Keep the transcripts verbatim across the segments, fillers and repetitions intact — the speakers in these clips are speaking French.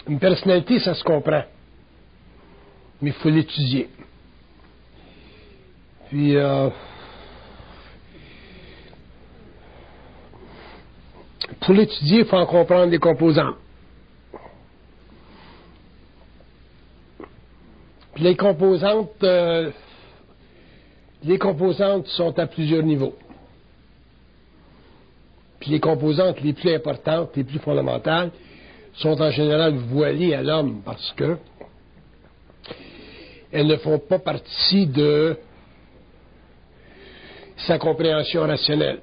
Une personnalité, ça se comprend. Mais il faut l'étudier. Puis, euh, pour l'étudier, il faut en comprendre les composantes. Puis les composantes, euh, les composantes sont à plusieurs niveaux. Puis les composantes les plus importantes, les plus fondamentales, sont en général voilées à l'homme parce que elles ne font pas partie de sa compréhension rationnelle.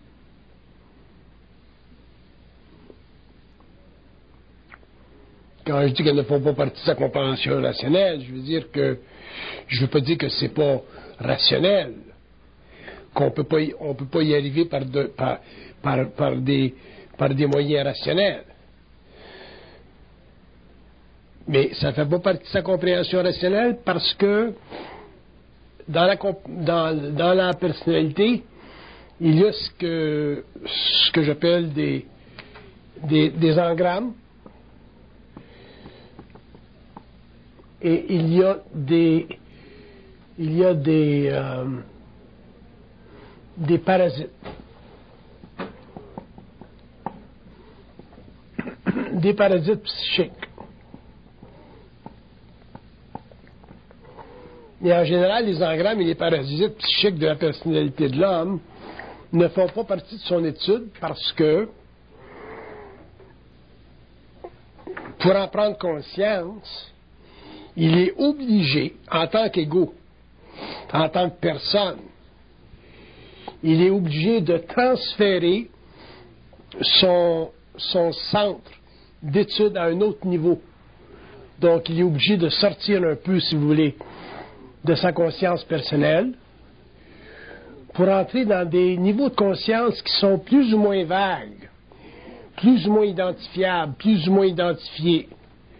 Quand je dis qu'elles ne font pas partie de sa compréhension rationnelle, je veux dire que je ne veux pas dire que c'est pas rationnel, qu'on peut pas y, on peut pas y arriver par, de, par, par, par, des, par des moyens rationnels. Mais ça ne fait pas partie de sa compréhension rationnelle parce que dans la, dans, dans la personnalité, il y a ce que, ce que j'appelle des, des, des engrammes et il y a des, il y a des, euh, des parasites. Des parasites psychiques. Et en général, les engrammes et les parasites psychiques de la personnalité de l'homme ne font pas partie de son étude parce que, pour en prendre conscience, il est obligé, en tant qu'égo, en tant que personne, il est obligé de transférer son, son centre d'étude à un autre niveau. Donc, il est obligé de sortir un peu, si vous voulez, de sa conscience personnelle pour entrer dans des niveaux de conscience qui sont plus ou moins vagues, plus ou moins identifiables, plus ou moins identifiés.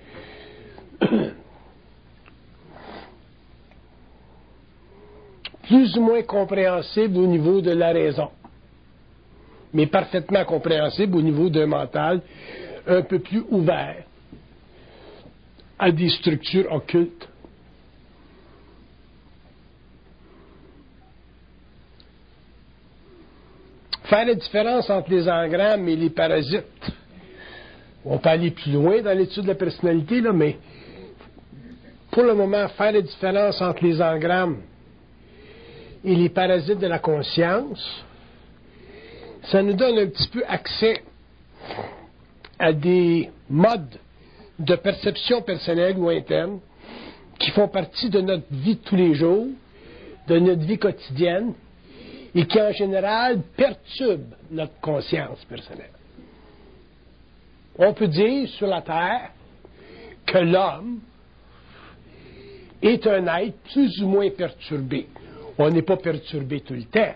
Plus ou moins compréhensibles au niveau de la raison, mais parfaitement compréhensibles au niveau d'un mental un peu plus ouvert à des structures occultes. Faire la différence entre les engrammes et les parasites. On peut aller plus loin dans l'étude de la personnalité, là, mais pour le moment, faire la différence entre les engrammes et les parasites de la conscience, ça nous donne un petit peu accès à des modes de perception personnelle ou interne qui font partie de notre vie de tous les jours, de notre vie quotidienne, et qui en général perturbent notre conscience personnelle. On peut dire sur la Terre que l'homme est un être plus ou moins perturbé. On n'est pas perturbé tout le temps,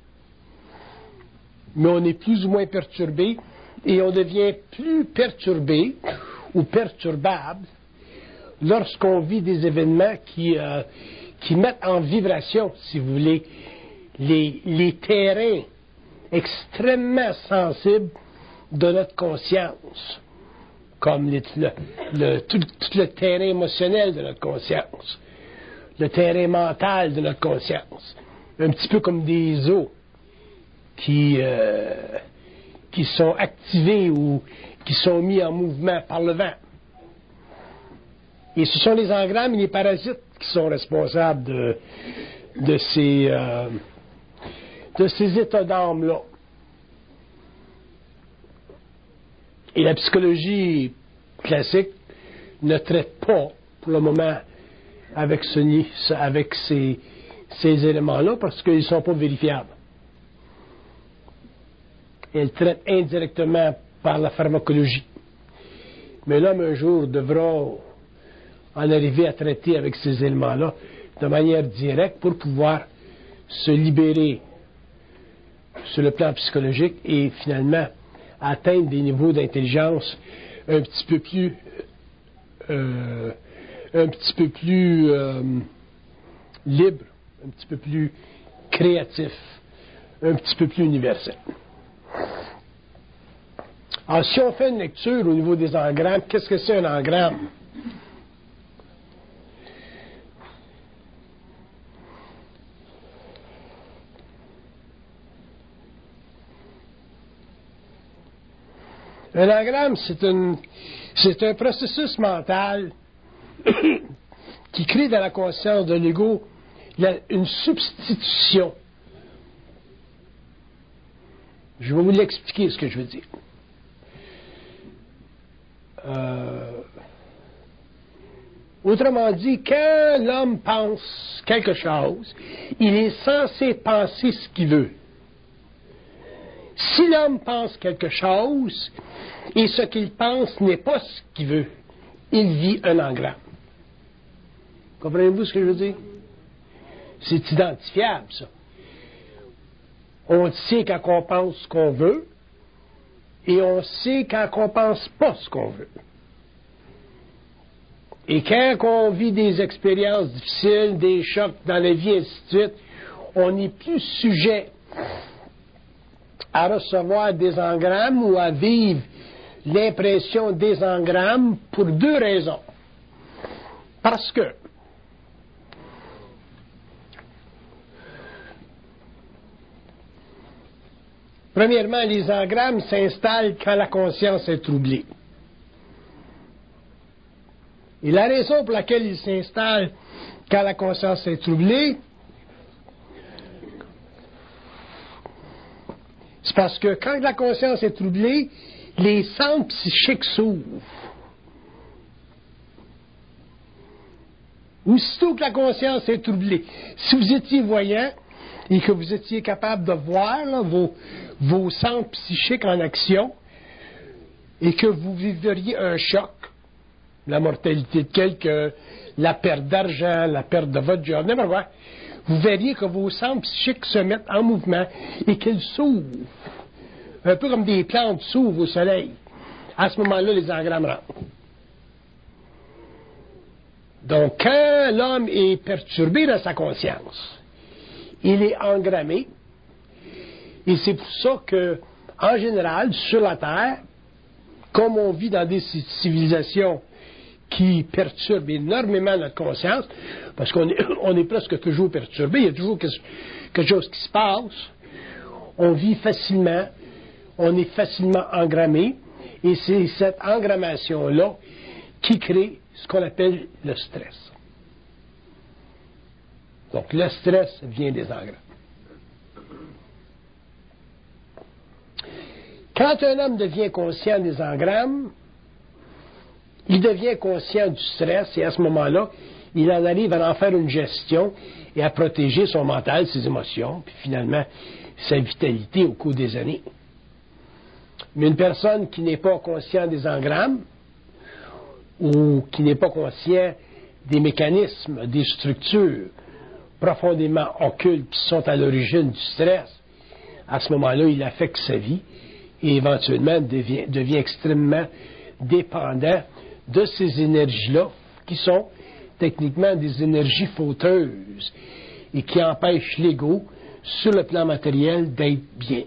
mais on est plus ou moins perturbé et on devient plus perturbé ou perturbable lorsqu'on vit des événements qui, euh, qui mettent en vibration, si vous voulez, les, les terrains extrêmement sensibles de notre conscience, comme les, le, le, tout, tout le terrain émotionnel de notre conscience, le terrain mental de notre conscience, un petit peu comme des eaux qui, euh, qui sont activés ou qui sont mis en mouvement par le vent. Et ce sont les engrammes et les parasites qui sont responsables de, de, ces, euh, de ces états d'âme-là. Et la psychologie classique ne traite pas, pour le moment, avec, ce, avec ces, ces éléments-là parce qu'ils ne sont pas vérifiables. Elle traite indirectement par la pharmacologie. Mais l'homme, un jour, devra en arriver à traiter avec ces éléments-là de manière directe pour pouvoir se libérer sur le plan psychologique et finalement atteindre des niveaux d'intelligence un petit peu plus euh, un petit peu plus euh, libres, un petit peu plus créatifs, un petit peu plus universels. Alors, si on fait une lecture au niveau des engrammes, qu'est-ce que c'est un engramme? Un engramme, c'est une, c'est un processus mental qui crée dans la conscience de l'ego la, une substitution. Je vais vous l'expliquer ce que je veux dire. Euh, autrement dit, quand l'homme pense quelque chose, il est censé penser ce qu'il veut. Si l'homme pense quelque chose et ce qu'il pense n'est pas ce qu'il veut, il vit un engramme. Comprenez-vous ce que je veux dire? C'est identifiable, ça. On sait quand on pense ce qu'on veut et on sait quand on pense pas ce qu'on veut. Et quand on vit des expériences difficiles, des chocs dans la vie, et ainsi de suite, on n'est plus sujet à recevoir des engrammes ou à vivre l'impression des engrammes pour deux raisons. Parce que premièrement, les engrammes s'installent quand la conscience est troublée. Et la raison pour laquelle ils s'installent quand la conscience est troublée, c'est parce que quand la conscience est troublée, les centres psychiques s'ouvrent. Aussitôt que la conscience est troublée, si vous étiez voyant et que vous étiez capable de voir là, vos, vos centres psychiques en action et que vous vivriez un choc, la mortalité de quelqu'un, la perte d'argent, la perte de votre job, n'importe quoi, vous verriez que vos centres psychiques se mettent en mouvement et qu'ils s'ouvrent. Un peu comme des plantes s'ouvrent au soleil. À ce moment-là, les engrammes rentrent. Donc, quand l'homme est perturbé dans sa conscience, il est engrammé. Et c'est pour ça que, en général, sur la Terre, comme on vit dans des civilisations qui perturbent énormément notre conscience, parce qu'on est, on est presque toujours perturbé, il y a toujours quelque chose qui se passe, on vit facilement, on est facilement engrammé, et c'est cette engrammation-là qui crée ce qu'on appelle le stress. Donc, le stress vient des engrammes. Quand un homme devient conscient des engrammes, il devient conscient du stress et à ce moment-là, il en arrive à en faire une gestion et à protéger son mental, ses émotions, puis finalement sa vitalité au cours des années. Mais une personne qui n'est pas consciente des engrammes ou qui n'est pas conscient des mécanismes, des structures profondément occultes qui sont à l'origine du stress, à ce moment-là, il affecte sa vie et éventuellement devient, devient extrêmement dépendant de ces énergies-là, qui sont techniquement des énergies fauteuses et qui empêchent l'ego, sur le plan matériel, d'être bien.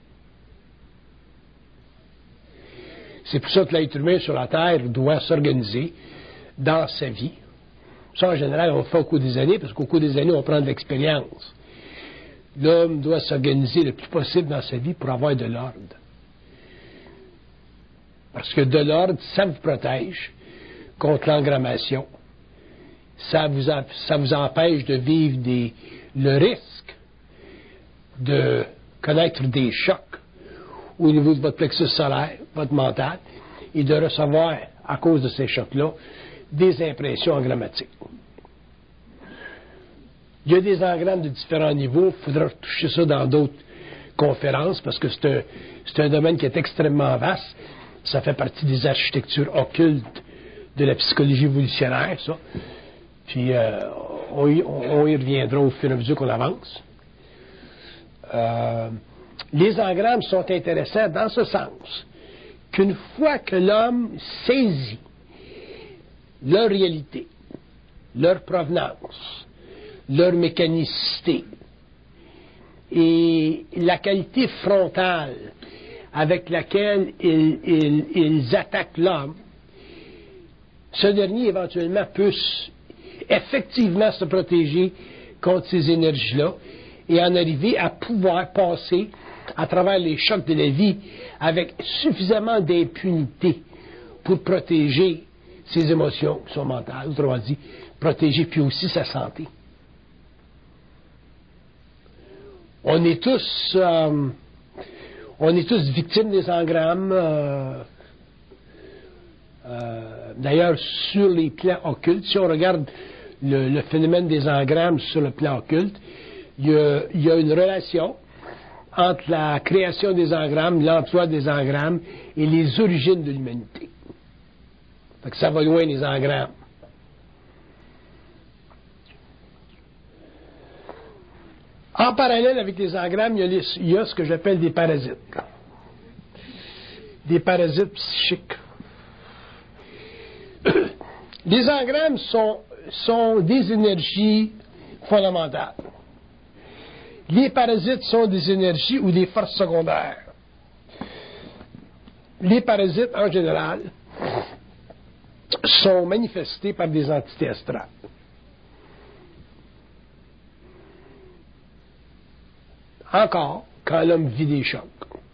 C'est pour ça que l'être humain sur la Terre doit s'organiser dans sa vie. Ça, en général, on le fait au cours des années, parce qu'au cours des années, on prend de l'expérience. L'homme doit s'organiser le plus possible dans sa vie pour avoir de l'ordre. Parce que de l'ordre, ça vous protège contre l'engrammation. Ça vous, a, ça vous empêche de vivre des, le risque de connaître des chocs au niveau de votre plexus solaire, votre mental, et de recevoir, à cause de ces chocs-là, des impressions engrammatiques. Il y a des engrammes de différents niveaux. Il faudra toucher ça dans d'autres conférences, parce que c'est un, c'est un domaine qui est extrêmement vaste. Ça fait partie des architectures occultes de la psychologie évolutionnaire, ça. Puis, euh, on, y, on y reviendra au fur et à mesure qu'on avance. Euh, les engrammes sont intéressants dans ce sens qu'une fois que l'homme saisit leur réalité, leur provenance, leur mécanicité et la qualité frontale avec laquelle ils, ils, ils attaquent l'homme, ce dernier éventuellement peut effectivement se protéger contre ces énergies-là et en arriver à pouvoir passer à travers les chocs de la vie avec suffisamment d'impunité pour protéger ses émotions qui sont mentales, autrement dit, protéger puis aussi sa santé. On est tous, euh, on est tous victimes des engrammes. Euh, euh, d'ailleurs, sur les plans occultes, si on regarde le, le phénomène des engrammes sur le plan occulte, il y a, il y a une relation entre la création des engrammes, l'emploi des engrammes et les origines de l'humanité. Fait que ça va loin, les engrammes. En parallèle avec les engrammes, il y a, les, il y a ce que j'appelle des parasites. Des parasites psychiques. Les engrammes sont, sont des énergies fondamentales. Les parasites sont des énergies ou des forces secondaires. Les parasites, en général, sont manifestés par des entités astrales. Encore, quand l'homme vit des chocs.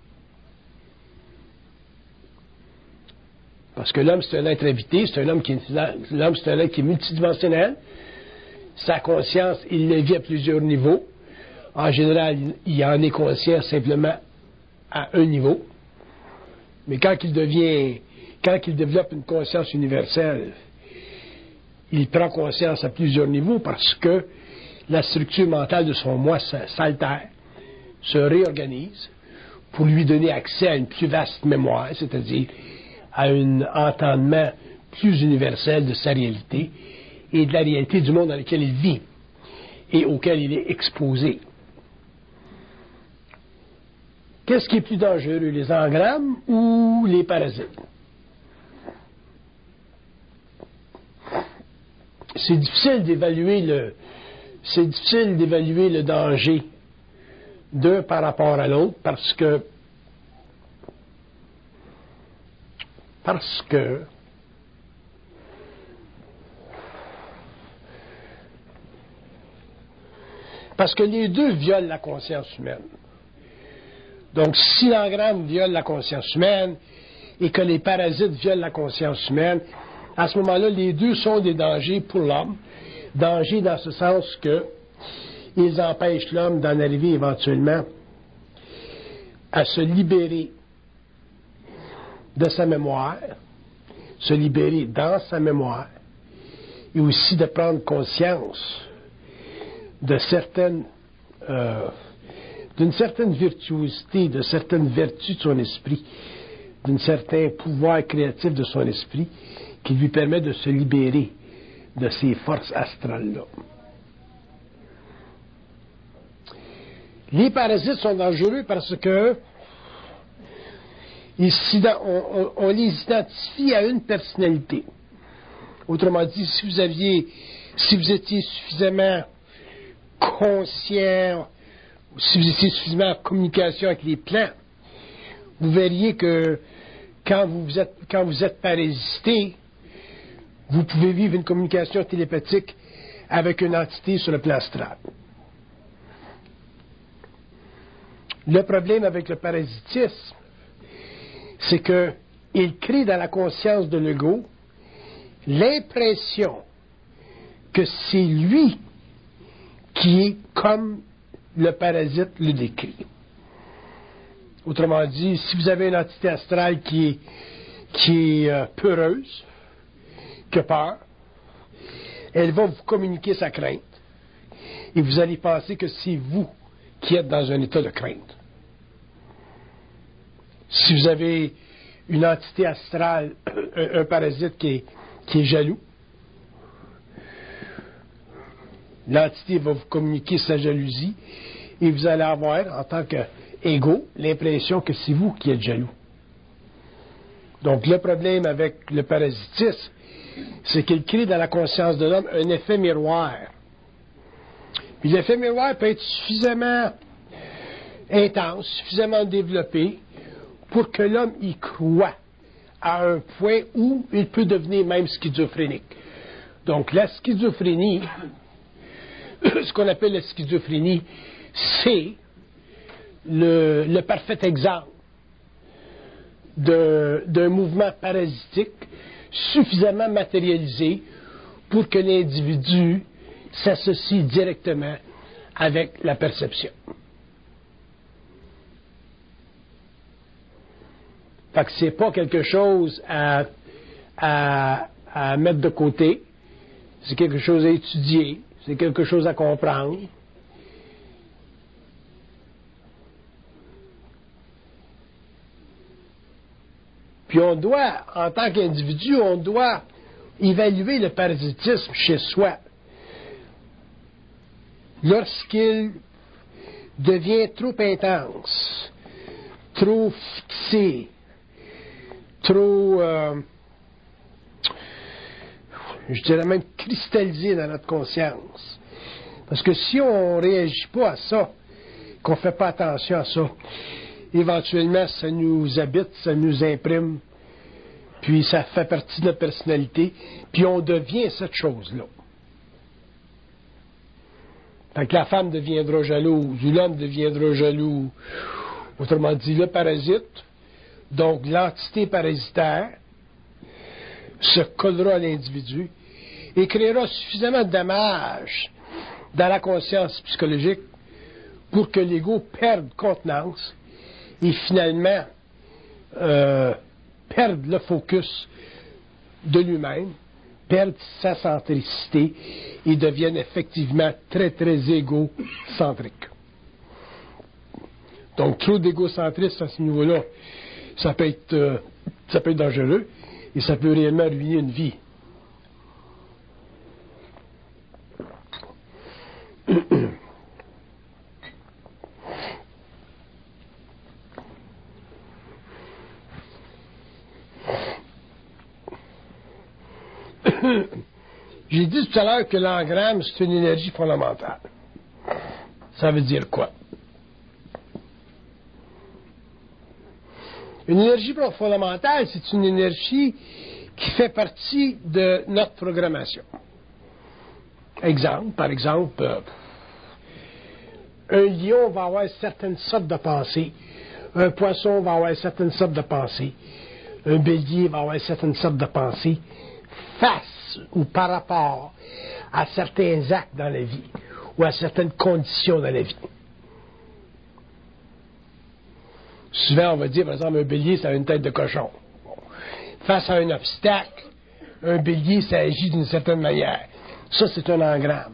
Parce que l'homme, c'est un être invité, c'est un homme qui est, l'homme, c'est un être qui est multidimensionnel. Sa conscience, il le vit à plusieurs niveaux. En général, il en est conscient simplement à un niveau. Mais quand il devient, quand il développe une conscience universelle, il prend conscience à plusieurs niveaux parce que la structure mentale de son moi s'altère, se réorganise pour lui donner accès à une plus vaste mémoire, c'est-à-dire à un entendement plus universel de sa réalité et de la réalité du monde dans lequel il vit et auquel il est exposé. Qu'est-ce qui est plus dangereux, les engrammes ou les parasites? C'est difficile d'évaluer le, c'est difficile d'évaluer le danger d'un par rapport à l'autre parce que parce que parce que les deux violent la conscience humaine. Donc, si l'engramme viole la conscience humaine et que les parasites violent la conscience humaine, à ce moment-là, les deux sont des dangers pour l'homme. Dangers dans ce sens que ils empêchent l'homme d'en arriver éventuellement à se libérer de sa mémoire, se libérer dans sa mémoire, et aussi de prendre conscience de certaines, euh, d'une certaine virtuosité, de certaines vertus de son esprit, d'un certain pouvoir créatif de son esprit qui lui permet de se libérer de ces forces astrales-là. Les parasites sont dangereux parce que ils, on, on, on les identifie à une personnalité. Autrement dit, si vous aviez, si vous étiez suffisamment conscient, si vous étiez suffisamment en communication avec les plans, vous verriez que quand vous êtes, quand vous êtes parasité, vous pouvez vivre une communication télépathique avec une entité sur le plan astral. Le problème avec le parasitisme, c'est qu'il crée dans la conscience de l'ego l'impression que c'est lui qui est comme le parasite le décrit. Autrement dit, si vous avez une entité astrale qui est, qui est euh, peureuse, qui a peur, elle va vous communiquer sa crainte. Et vous allez penser que c'est vous qui êtes dans un état de crainte. Si vous avez une entité astrale, un, un parasite qui est, qui est jaloux, l'entité va vous communiquer sa jalousie et vous allez avoir, en tant qu'égo, l'impression que c'est vous qui êtes jaloux. Donc, le problème avec le parasitisme, c'est qu'il crée dans la conscience de l'homme un effet miroir. Puis l'effet miroir peut être suffisamment intense, suffisamment développé pour que l'homme y croit à un point où il peut devenir même schizophrénique. Donc la schizophrénie, ce qu'on appelle la schizophrénie, c'est le, le parfait exemple d'un mouvement parasitique suffisamment matérialisé pour que l'individu s'associe directement avec la perception. Fait que c'est pas quelque chose à, à, à mettre de côté, c'est quelque chose à étudier, c'est quelque chose à comprendre. Puis on doit, en tant qu'individu, on doit évaluer le parasitisme chez soi. Lorsqu'il devient trop intense, trop fixé, trop, euh, je dirais même cristallisé dans notre conscience. Parce que si on ne réagit pas à ça, qu'on ne fait pas attention à ça, éventuellement, ça nous habite, ça nous imprime, puis ça fait partie de notre personnalité, puis on devient cette chose-là. Fait que la femme deviendra jalouse, ou l'homme deviendra jaloux, autrement dit, le parasite, donc l'entité parasitaire, se collera à l'individu et créera suffisamment de dommages dans la conscience psychologique pour que l'ego perde contenance et finalement euh, perde le focus de lui-même, perde sa centricité et devienne effectivement très, très égocentrique. Donc, trop d'égocentrisme à ce niveau-là, ça peut être, euh, ça peut être dangereux et ça peut réellement ruiner une vie. J'ai dit tout à l'heure que l'engramme, c'est une énergie fondamentale. Ça veut dire quoi? Une énergie fondamentale, c'est une énergie qui fait partie de notre programmation. Exemple, par exemple, euh, un lion va avoir certaines sortes de pensées, un poisson va avoir certaines sortes de pensées, un bélier va avoir certaines sortes de pensées face ou par rapport à certains actes dans la vie ou à certaines conditions dans la vie. Souvent, on va dire, par exemple, un bélier, ça a une tête de cochon. Face à un obstacle, un bélier, ça agit d'une certaine manière. Ça, c'est un engramme.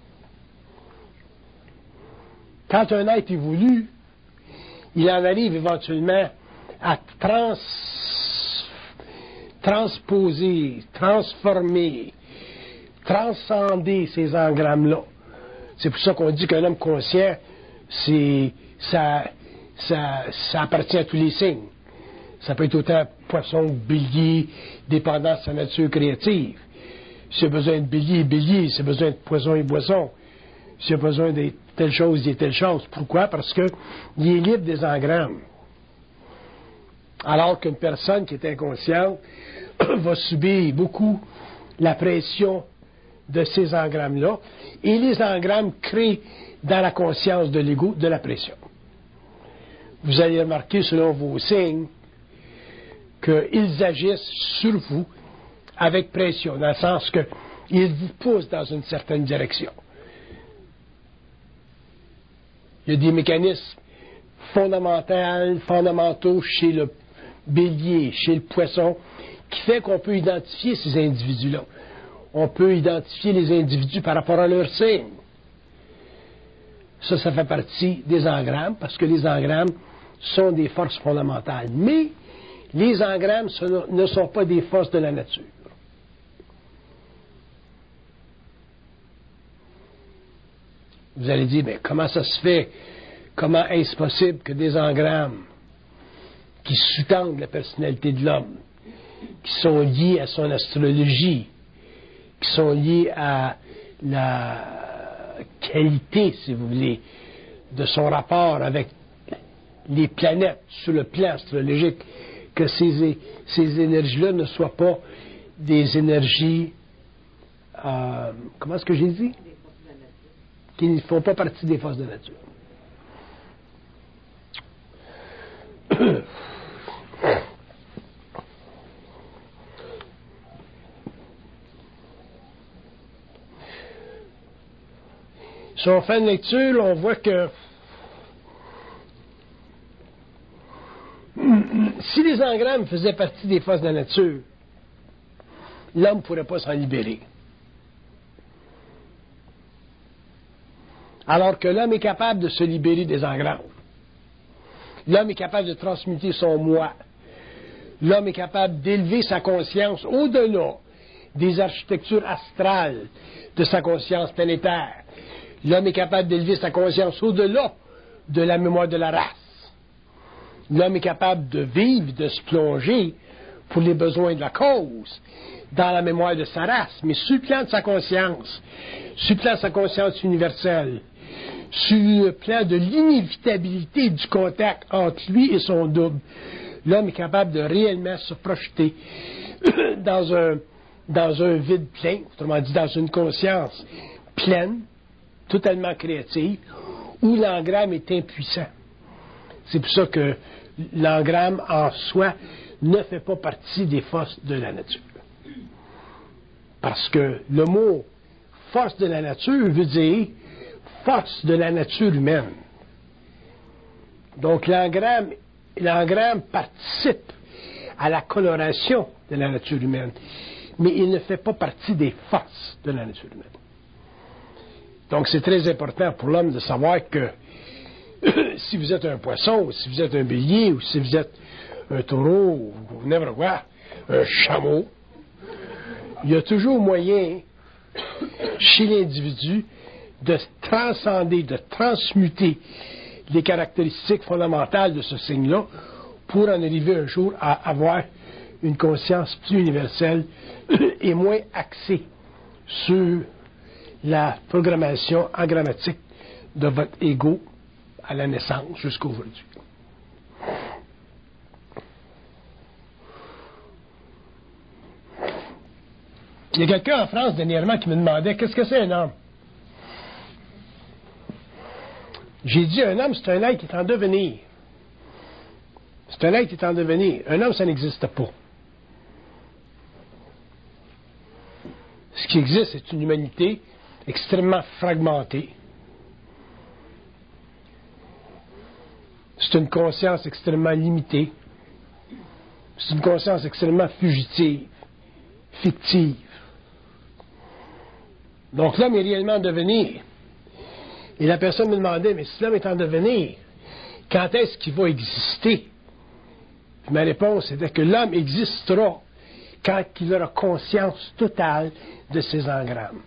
Quand un être évolue, il en arrive éventuellement à trans, transposer, transformer, transcender ces engrammes-là. C'est pour ça qu'on dit qu'un homme conscient, c'est, ça, ça, ça appartient à tous les signes. Ça peut être autant poisson que bélier, dépendant de sa nature créative. S'il a besoin de bélier, bélier. S'il a besoin de poisson, et poisson. S'il a besoin de telle chose, il y a telle chose. Pourquoi? Parce qu'il est libre des engrammes. Alors qu'une personne qui est inconsciente va subir beaucoup la pression de ces engrammes-là. Et les engrammes créent dans la conscience de l'ego de la pression. Vous allez remarquer selon vos signes qu'ils agissent sur vous avec pression, dans le sens qu'ils vous poussent dans une certaine direction. Il y a des mécanismes fondamentaux, fondamentaux chez le bélier, chez le poisson, qui fait qu'on peut identifier ces individus-là. On peut identifier les individus par rapport à leurs signes. Ça, ça fait partie des engrammes, parce que les engrammes sont des forces fondamentales. Mais les engrammes ne sont pas des forces de la nature. Vous allez dire, mais comment ça se fait? Comment est-ce possible que des engrammes qui sous-tendent la personnalité de l'homme, qui sont liés à son astrologie, qui sont liés à la qualité, si vous voulez, de son rapport avec les planètes sur le plan astrologique, que ces, ces énergies-là ne soient pas des énergies, euh, comment est-ce que j'ai dit? Qui ne font pas partie des forces de nature. Si on fait une lecture, on voit que si les engrammes faisaient partie des forces de la nature, l'homme ne pourrait pas s'en libérer. Alors que l'homme est capable de se libérer des engrammes. L'homme est capable de transmuter son moi. L'homme est capable d'élever sa conscience au-delà des architectures astrales de sa conscience planétaire. L'homme est capable d'élever sa conscience au-delà de la mémoire de la race. L'homme est capable de vivre, de se plonger pour les besoins de la cause dans la mémoire de sa race, mais sur le plan de sa conscience, sur le plan de sa conscience universelle, sur le plan de l'inévitabilité du contact entre lui et son double, l'homme est capable de réellement se projeter dans un, dans un vide plein, autrement dit dans une conscience pleine, totalement créative, où l'engramme est impuissant. C'est pour ça que l'engramme en soi ne fait pas partie des forces de la nature. Parce que le mot force de la nature veut dire force de la nature humaine. Donc l'engramme, l'engramme participe à la coloration de la nature humaine, mais il ne fait pas partie des forces de la nature humaine. Donc c'est très important pour l'homme de savoir que si vous êtes un poisson, ou si vous êtes un bélier, ou si vous êtes un taureau, ou n'importe quoi, un chameau, il y a toujours moyen chez l'individu de transcender, de transmuter les caractéristiques fondamentales de ce signe-là pour en arriver un jour à avoir une conscience plus universelle et moins axée sur la programmation engrammatique de votre ego à la naissance jusqu'à aujourd'hui. Il y a quelqu'un en France dernièrement qui me demandait qu'est-ce que c'est un homme. J'ai dit un homme, c'est un être qui est en devenir. C'est un être qui est en devenir. Un homme, ça n'existe pas. Ce qui existe, c'est une humanité extrêmement fragmentée. C'est une conscience extrêmement limitée. C'est une conscience extrêmement fugitive, fictive. Donc l'homme est réellement en devenir. Et la personne me demandait, mais si l'homme est en devenir, quand est-ce qu'il va exister? Puis ma réponse était que l'homme existera quand il aura conscience totale de ses engrammes.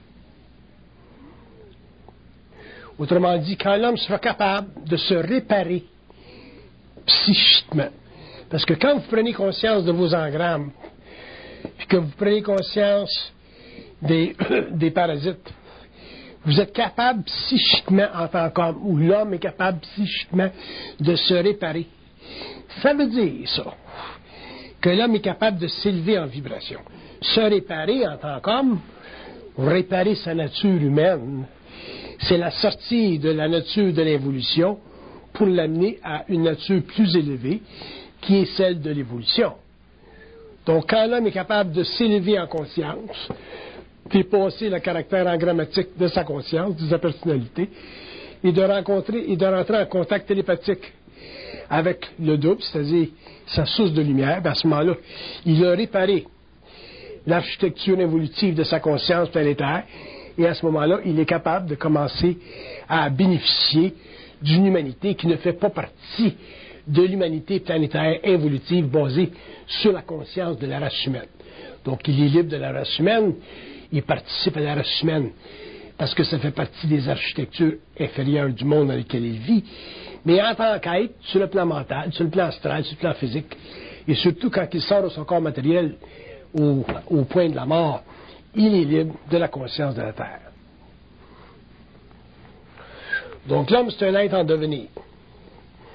Autrement dit, quand l'homme sera capable de se réparer psychiquement. Parce que quand vous prenez conscience de vos engrammes, puis que vous prenez conscience des, des parasites, vous êtes capable psychiquement en tant qu'homme, ou l'homme est capable psychiquement de se réparer. Ça veut dire ça, que l'homme est capable de s'élever en vibration. Se réparer en tant qu'homme, réparer sa nature humaine, c'est la sortie de la nature de l'évolution pour l'amener à une nature plus élevée, qui est celle de l'évolution. Donc, quand l'homme est capable de s'élever en conscience, dépasser le caractère engrammatique de sa conscience, de sa personnalité, et de rencontrer et de rentrer en contact télépathique avec le double, c'est-à-dire sa source de lumière, ben à ce moment-là, il a réparé l'architecture évolutive de sa conscience planétaire, et à ce moment-là, il est capable de commencer à bénéficier d'une humanité qui ne fait pas partie de l'humanité planétaire évolutive basée sur la conscience de la race humaine. Donc, il est libre de la race humaine, il participe à la race humaine parce que ça fait partie des architectures inférieures du monde dans lequel il vit, mais en tant qu'être, sur le plan mental, sur le plan astral, sur le plan physique, et surtout quand il sort de son corps matériel au, au point de la mort, il est libre de la conscience de la Terre. Donc l'homme, c'est un être en devenir.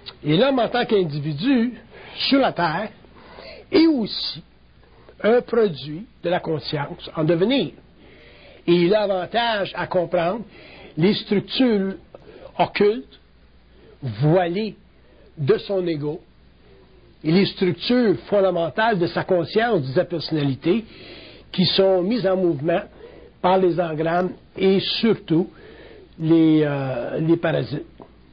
Et l'homme, en tant qu'individu, sur la Terre, est aussi un produit de la conscience en devenir. Et il a avantage à comprendre les structures occultes, voilées de son ego, et les structures fondamentales de sa conscience, de sa personnalité, qui sont mises en mouvement par les engrammes et surtout les, euh, les parasites.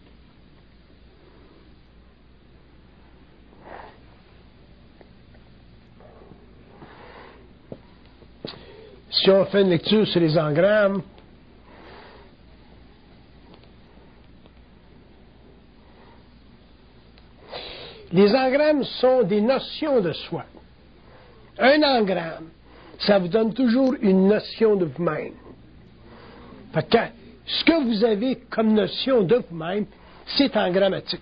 Si on fait une lecture sur les engrammes, les engrammes sont des notions de soi. Un engramme, ça vous donne toujours une notion de vous-même. Fait que ce que vous avez comme notion de vous-même, c'est engrammatique.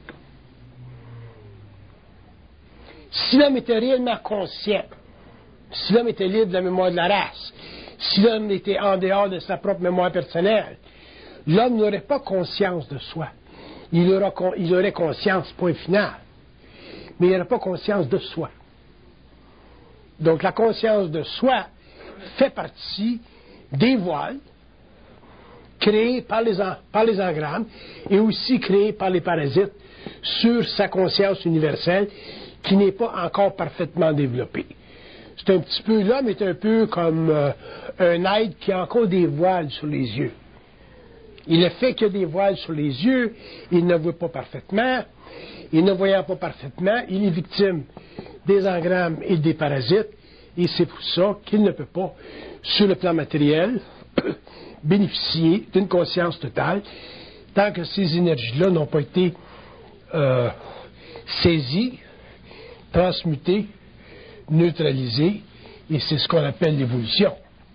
Si l'homme était réellement conscient, si l'homme était libre de la mémoire de la race, si l'homme était en dehors de sa propre mémoire personnelle, l'homme n'aurait pas conscience de soi. Il, aura, il aurait conscience, point final. Mais il n'aurait pas conscience de soi. Donc la conscience de soi fait partie des voiles créés par les, en, par les engrammes et aussi créés par les parasites sur sa conscience universelle qui n'est pas encore parfaitement développée. C'est un petit peu, l'homme est un peu comme euh, un être qui a encore des voiles sur les yeux. Il a fait qu'il y a des voiles sur les yeux, il ne voit pas parfaitement, et ne voyant pas parfaitement, il est victime des engrammes et des parasites, et c'est pour ça qu'il ne peut pas, sur le plan matériel, bénéficier d'une conscience totale, tant que ces énergies-là n'ont pas été euh, saisies, transmutées, neutralisées, et c'est ce qu'on appelle l'évolution.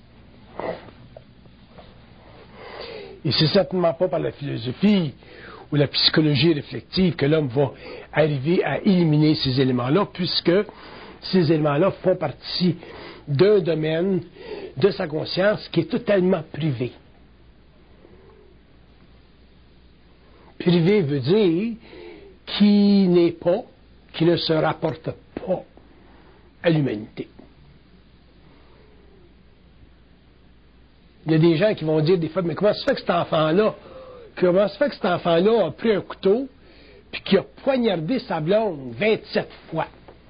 Et c'est certainement pas par la philosophie ou la psychologie réflexive que l'homme va arriver à éliminer ces éléments-là, puisque ces éléments-là font partie d'un domaine de sa conscience qui est totalement privé. Privé veut dire qui n'est pas, qui ne se rapporte pas à l'humanité. Il y a des gens qui vont dire des fois, mais comment se fait que cet enfant-là, comment se fait que cet enfant-là a pris un couteau puis qu'il a poignardé sa blonde vingt-sept fois?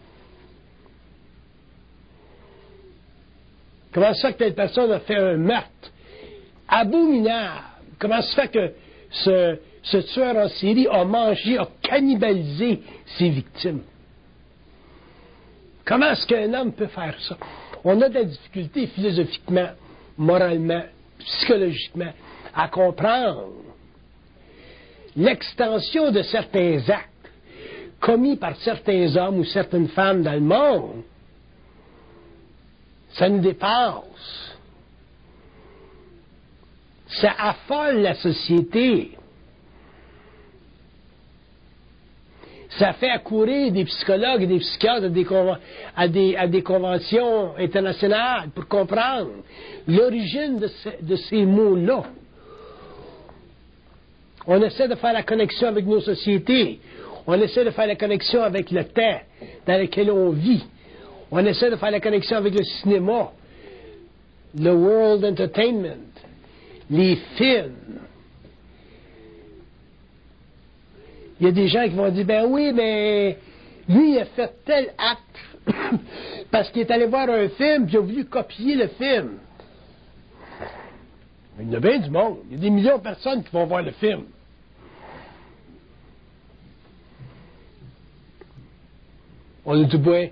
Comment se fait que telle personne a fait un meurtre abominable? Comment se fait que ce, ce tueur en série a mangé, a cannibalisé ses victimes? Comment est-ce qu'un homme peut faire ça? On a de la difficulté philosophiquement, moralement, psychologiquement, à comprendre l'extension de certains actes commis par certains hommes ou certaines femmes dans le monde. Ça nous dépasse. Ça affole la société. Ça fait accourir des psychologues et des psychiatres à des, conven- à des, à des conventions internationales pour comprendre l'origine de, ce, de ces mots-là. On essaie de faire la connexion avec nos sociétés. On essaie de faire la connexion avec le temps dans lequel on vit. On essaie de faire la connexion avec le cinéma, le world entertainment, les films. Il y a des gens qui vont dire, ben oui, mais lui, il a fait tel acte parce qu'il est allé voir un film puis il a voulu copier le film. Il y en a bien du monde. Il y a des millions de personnes qui vont voir le film. On est tout bois.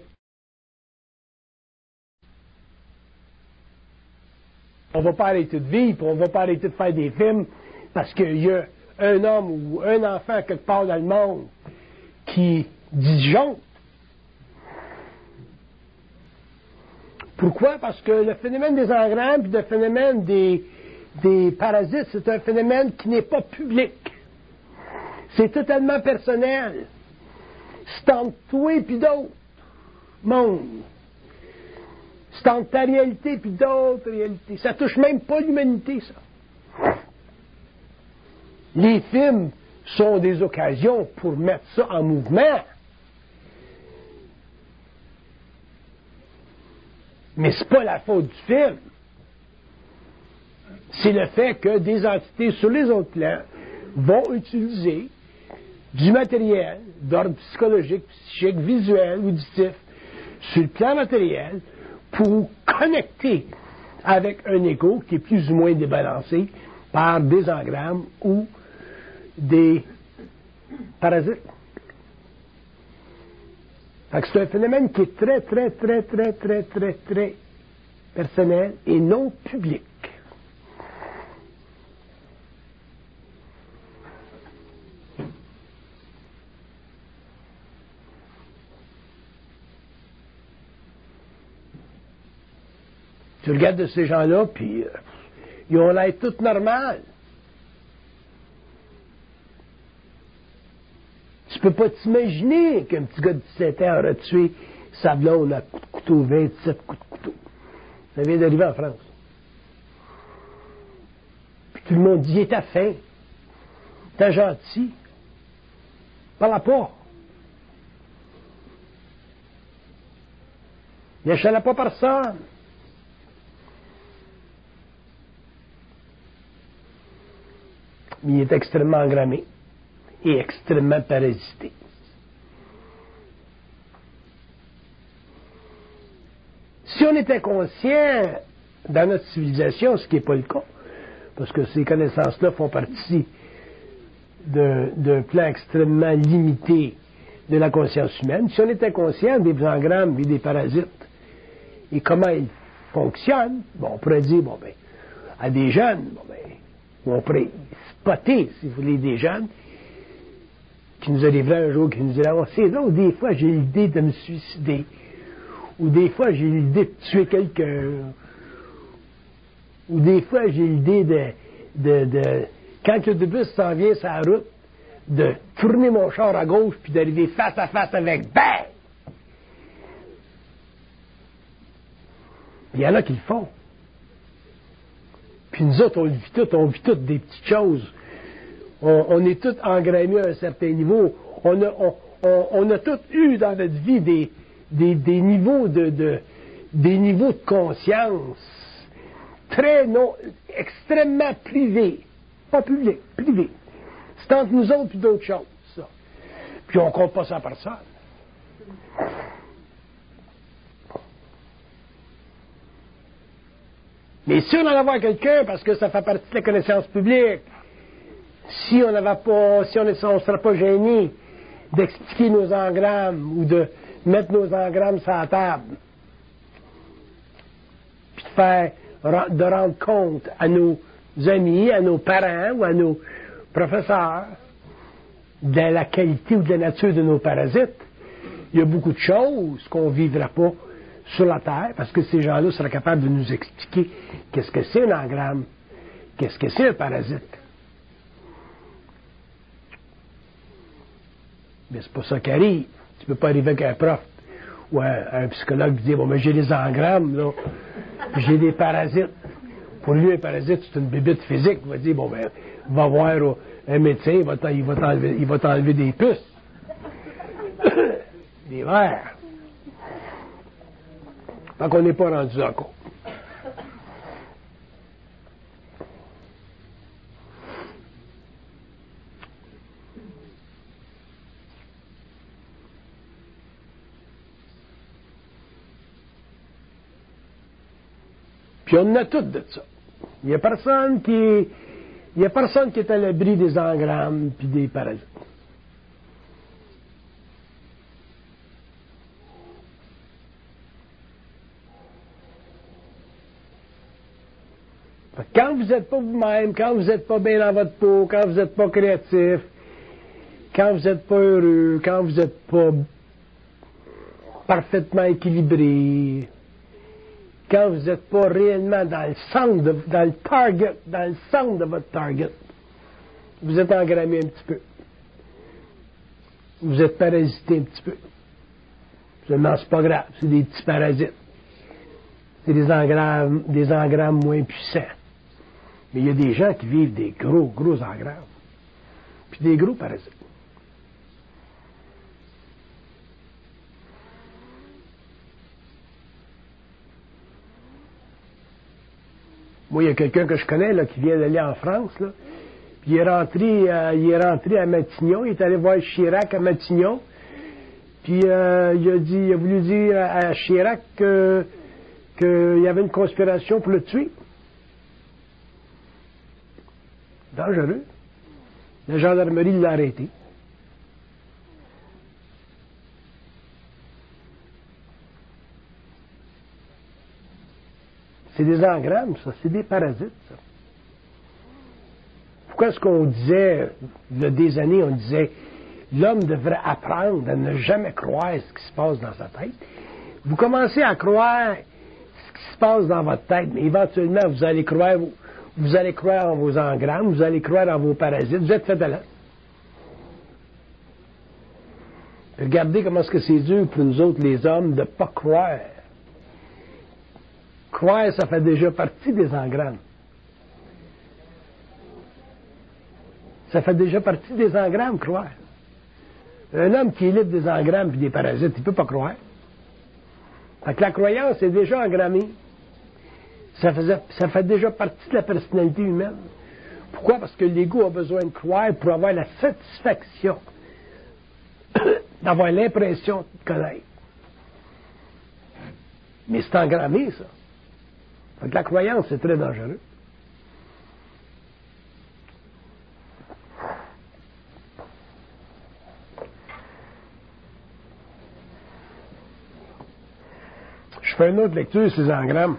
On ne va pas arrêter de vivre, on ne va pas arrêter de faire des films parce qu'il y a un homme ou un enfant quelque part dans le monde qui disjoncte. Pourquoi? Parce que le phénomène des engrammes et le phénomène des, des parasites, c'est un phénomène qui n'est pas public. C'est totalement personnel. C'est entre toi et puis d'autres mondes. C'est entre ta réalité et d'autres réalités. Ça touche même pas l'humanité, ça. Les films sont des occasions pour mettre ça en mouvement. Mais c'est pas la faute du film. C'est le fait que des entités sur les autres plans vont utiliser du matériel d'ordre psychologique, psychique, visuel, auditif, sur le plan matériel, pour connecter avec un ego qui est plus ou moins débalancé par des engrammes ou des parasites. Fait que c'est un phénomène qui est très, très, très, très, très, très, très personnel et non public. Tu regardes de ces gens-là, puis euh, ils ont l'air tout normal. Tu peux pas t'imaginer qu'un petit gars de dix-sept ans aurait tué sa blonde à coups de couteau, vingt-sept coups de couteau. Ça vient d'arriver en France. Puis tout le monde dit, il était fin. T'es gentil. Parle pas. Il n'achalait pas personne. Mais il est extrêmement engrammé et extrêmement parasité. Si on était conscient dans notre civilisation, ce qui n'est pas le cas, parce que ces connaissances-là font partie d'un plan extrêmement limité de la conscience humaine, si on était conscient des engrammes et des parasites et comment ils fonctionnent, bon, on pourrait dire, bon, ben, à des jeunes, bon, ben, on pourrait spotter, si vous voulez, des jeunes qui nous arriveraient un jour, qui nous diraient, oh, c'est drôle, des fois j'ai l'idée de me suicider, ou des fois j'ai l'idée de tuer quelqu'un, ou des fois j'ai l'idée de, de, de, quand le bus s'en vient sur la route, de tourner mon char à gauche puis d'arriver face à face avec bang! Il y en a qui le font. Puis nous autres, on le vit tout, on vit toutes des petites choses. On, on est tous engrammés à un certain niveau. On a, on, on, on a tous eu dans notre vie des, des, des niveaux de, de des niveaux de conscience très non, extrêmement privés. Pas publics, privés. C'est entre nous autres puis d'autres choses, ça. Puis on compte pas ça à personne. Mais si on allait voir quelqu'un, parce que ça fait partie de la connaissance publique, si on n'avait pas, si on ne serait pas gêné d'expliquer nos engrammes ou de mettre nos engrammes sur la table, puis de faire, de rendre compte à nos amis, à nos parents ou à nos professeurs de la qualité ou de la nature de nos parasites, il y a beaucoup de choses qu'on ne vivra pas sur la Terre, parce que ces gens-là seraient capables de nous expliquer qu'est-ce que c'est un engramme, qu'est-ce que c'est un parasite. Mais c'est pas ça qui arrive. Tu peux pas arriver avec un prof ou un, un psychologue et dire, bon, mais j'ai des engrammes, là, puis j'ai des parasites. Pour lui, un parasite, c'est une bébite physique. Il va dire, bon, ben, va voir euh, un médecin, il va t'enlever, il va t'enlever des puces. Des vers. Fait qu'on n'est pas rendu encore. Puis on en a tout de ça. Il n'y a personne qui est, il y a personne qui est à l'abri des engrammes puis des parasites. Quand vous n'êtes pas vous-même, quand vous n'êtes pas bien dans votre peau, quand vous n'êtes pas créatif, quand vous n'êtes pas heureux, quand vous n'êtes pas parfaitement équilibré, quand vous n'êtes pas réellement dans le centre, de, dans le target, dans le centre de votre target, vous êtes engrammé un petit peu. Vous êtes parasité un petit peu. Seulement, c'est pas grave, c'est des petits parasites. C'est des engrammes, des engrammes moins puissants. Mais il y a des gens qui vivent des gros, gros engrammes. puis des gros parasites. Moi, il y a quelqu'un que je connais là, qui vient d'aller en France, là, puis il est rentré, euh, il est rentré à Matignon, il est allé voir Chirac à Matignon, puis euh, il a dit, il a voulu dire à, à Chirac que qu'il y avait une conspiration pour le tuer. Dangereux. La gendarmerie l'a arrêté. C'est des engrammes, ça. C'est des parasites, ça. Pourquoi est-ce qu'on disait, il y a des années, on disait, l'homme devrait apprendre à ne jamais croire ce qui se passe dans sa tête. Vous commencez à croire ce qui se passe dans votre tête, mais éventuellement, vous allez croire, vous allez croire en vos engrammes, vous allez croire en vos parasites, vous êtes fait de là. Regardez comment est-ce que c'est dur pour nous autres, les hommes, de ne pas croire. Croire, ça fait déjà partie des engrammes. Ça fait déjà partie des engrammes, croire. Un homme qui est libre des engrammes et des parasites, il ne peut pas croire. Fait que la croyance est déjà engrammée. Ça, faisait, ça fait déjà partie de la personnalité humaine. Pourquoi? Parce que l'ego a besoin de croire pour avoir la satisfaction d'avoir l'impression de connaître. Mais c'est engrammé, ça. Fait que la croyance, c'est très dangereux. Je fais une autre lecture sur les engrammes.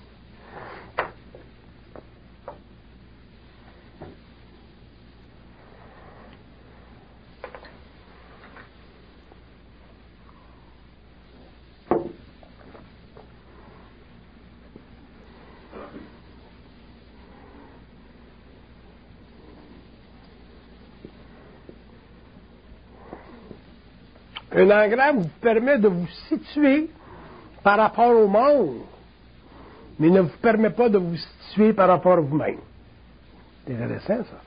Un engramme vous permet de vous situer par rapport au monde, mais ne vous permet pas de vous situer par rapport à vous-même. C'est intéressant, ça.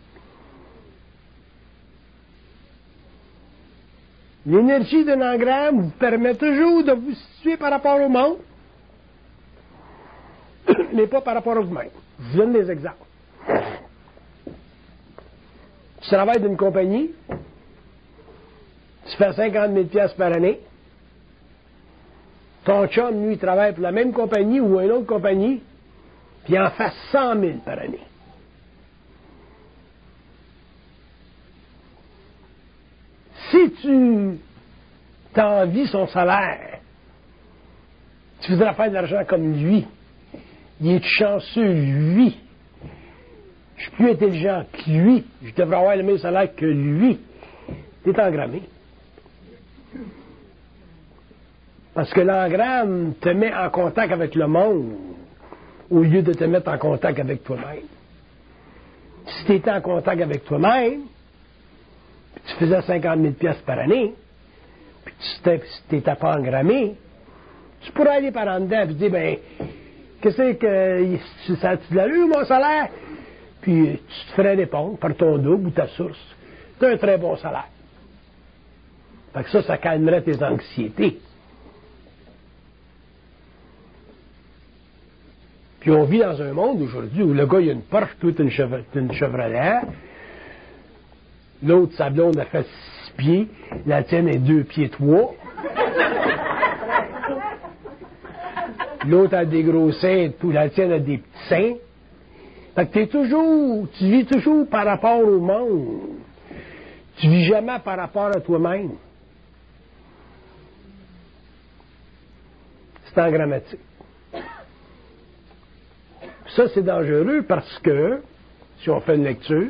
L'énergie d'un engramme vous permet toujours de vous situer par rapport au monde, mais pas par rapport à vous-même. Je vous donne des exemples. Tu travailles dans une compagnie, tu fais cinquante mille piastres par année. Ton chum, lui, travaille pour la même compagnie ou une autre compagnie, puis il en fait cent mille par année. Si tu t'envies son salaire, tu voudrais faire de l'argent comme lui. Il est chanceux, lui. Je suis plus intelligent que lui. Je devrais avoir le même salaire que lui. T'es engrammé. Parce que l'engramme te met en contact avec le monde au lieu de te mettre en contact avec toi-même. Si tu étais en contact avec toi-même, puis tu faisais cinquante mille piastres par année, puis tu n'étais pas engrammé, tu pourrais aller par en dedans et dire, ben, qu'est-ce que ça a-tu de l'allure, mon salaire? Puis tu te ferais répondre par ton double ou ta source. Tu as un très bon salaire. Fait que ça, ça calmerait tes anxiétés. Puis on vit dans un monde aujourd'hui où le gars, il a une Porsche, toi, t'as une, chevre, une Chevrolet. L'autre, sa blonde, a fait six pieds. La tienne est deux pieds trois. L'autre a des gros seins, puis la tienne a des petits seins. Fait que t'es toujours, tu vis toujours par rapport au monde. Tu vis jamais par rapport à toi-même. C'est en grammatique. Ça, c'est dangereux parce que, si on fait une lecture,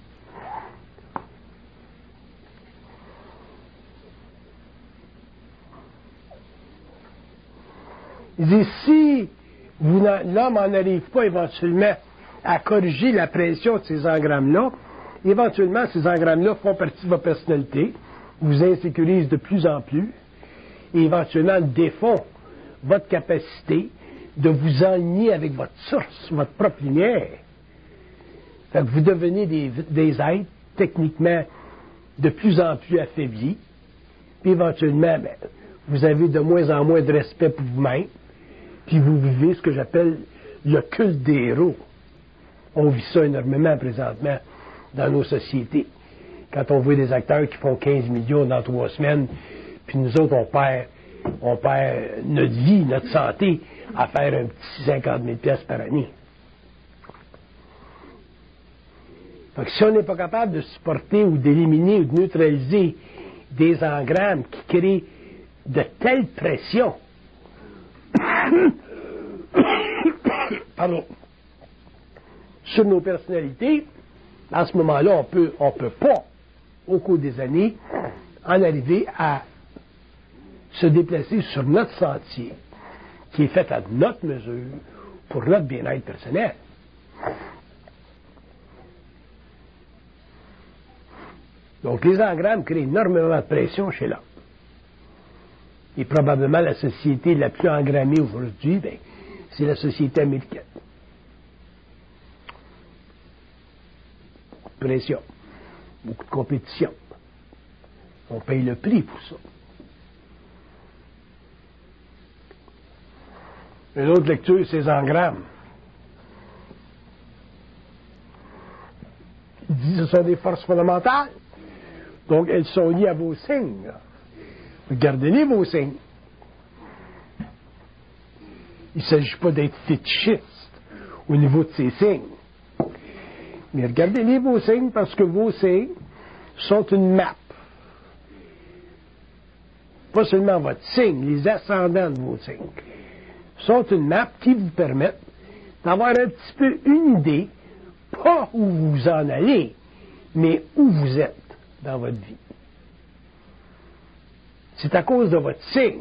il dit, si vous l'homme n'en arrive pas éventuellement à corriger la pression de ces engrammes-là, éventuellement, ces engrammes-là font partie de votre personnalité, vous insécurisent de plus en plus, et éventuellement défont votre capacité de vous aligner avec votre source, votre propre lumière. Fait que vous devenez des, des êtres techniquement de plus en plus affaibli. Puis éventuellement, ben, vous avez de moins en moins de respect pour vous-même. Puis vous vivez ce que j'appelle le culte des héros. On vit ça énormément présentement dans nos sociétés. Quand on voit des acteurs qui font quinze millions dans trois semaines, puis nous autres, on perd, on perd notre vie, notre santé à faire un petit cinquante mille piastres par année. Fait que si on n'est pas capable de supporter ou d'éliminer ou de neutraliser des engrammes qui créent de telles pressions, pardon, sur nos personnalités, à ce moment-là, on peut, on peut pas, au cours des années, en arriver à se déplacer sur notre sentier, qui est fait à notre mesure, pour notre bien-être personnel. Donc, les engrammes créent énormément de pression chez l'homme. Et probablement la société la plus engrammée aujourd'hui, ben, c'est la société américaine. Beaucoup de pression, beaucoup de compétition. On paye le prix pour ça. Une autre lecture, c'est les engrammes. Il dit que ce sont des forces fondamentales. Donc, elles sont liées à vos signes. Regardez-les, vos signes. Il ne s'agit pas d'être fétichiste au niveau de ces signes. Mais regardez-les, vos signes, parce que vos signes sont une map. Pas seulement votre signe, les ascendants de vos signes sont une map qui vous permettent d'avoir un petit peu une idée, pas où vous en allez, mais où vous êtes dans votre vie. C'est à cause de votre signe.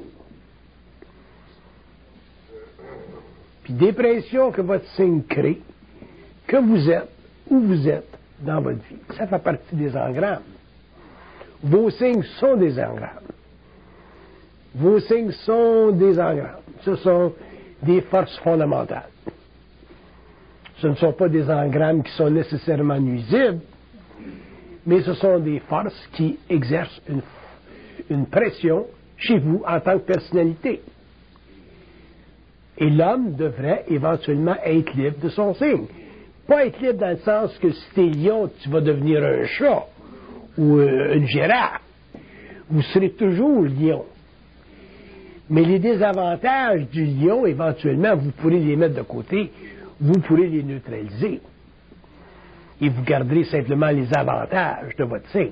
Puis des pressions que votre signe crée, que vous êtes, où vous êtes dans votre vie. Ça fait partie des engrammes. Vos signes sont des engrammes. Vos signes sont des engrammes. Ce sont des forces fondamentales. Ce ne sont pas des engrammes qui sont nécessairement nuisibles, mais ce sont des forces qui exercent une, une pression chez vous en tant que personnalité. Et l'homme devrait éventuellement être libre de son signe. Pas être libre dans le sens que si t'es lion, tu vas devenir un chat ou euh, une girafe. Vous serez toujours lion. Mais les désavantages du lion, éventuellement, vous pourrez les mettre de côté, vous pourrez les neutraliser. Et vous garderez simplement les avantages de votre signe.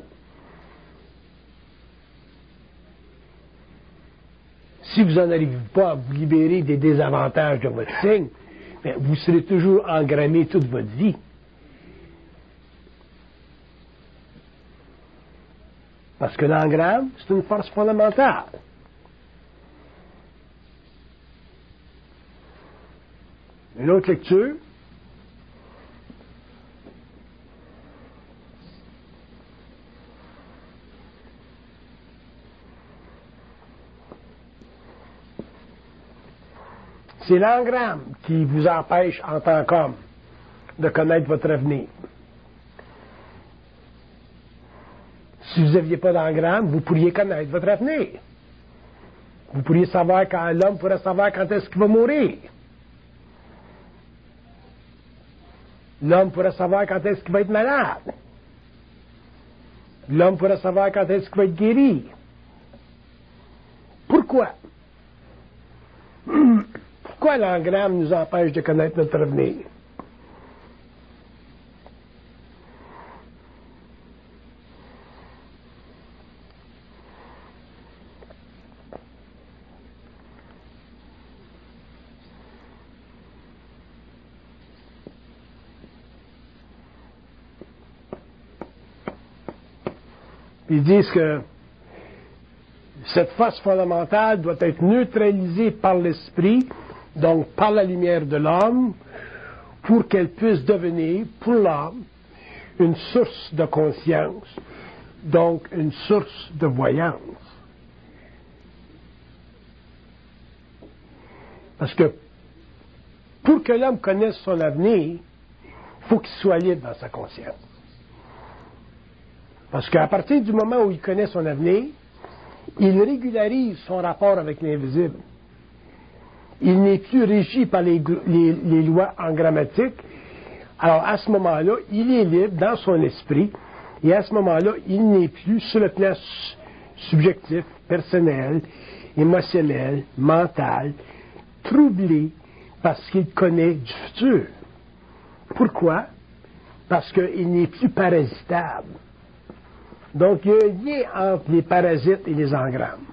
Si vous n'en arrivez pas à vous libérer des désavantages de votre signe, bien, vous serez toujours engrammé toute votre vie. Parce que l'engramme, c'est une force fondamentale. Une autre lecture. C'est l'engramme qui vous empêche, en tant qu'homme, de connaître votre avenir. Si vous n'aviez pas d'engramme, vous pourriez connaître votre avenir. Vous pourriez savoir quand l'homme pourrait savoir quand est-ce qu'il va mourir. L'homme pourrait savoir quand est-ce qu'il va être malade. L'homme pourrait savoir quand est-ce qu'il va être guéri. Pourquoi? Pourquoi l'engramme nous empêche de connaître notre avenir? Ils disent que cette force fondamentale doit être neutralisée par l'esprit, donc par la lumière de l'homme, pour qu'elle puisse devenir, pour l'homme, une source de conscience, donc une source de voyance. Parce que pour que l'homme connaisse son avenir, il faut qu'il soit libre dans sa conscience. Parce qu'à partir du moment où il connaît son avenir, il régularise son rapport avec l'invisible. Il n'est plus régi par les, les, les lois en grammatique. Alors, à ce moment-là, il est libre dans son esprit. Et à ce moment-là, il n'est plus sur le plan subjectif, personnel, émotionnel, mental, troublé parce qu'il connaît du futur. Pourquoi? Parce qu'il n'est plus parasitable. Donc, il y a un lien entre les parasites et les engrammes.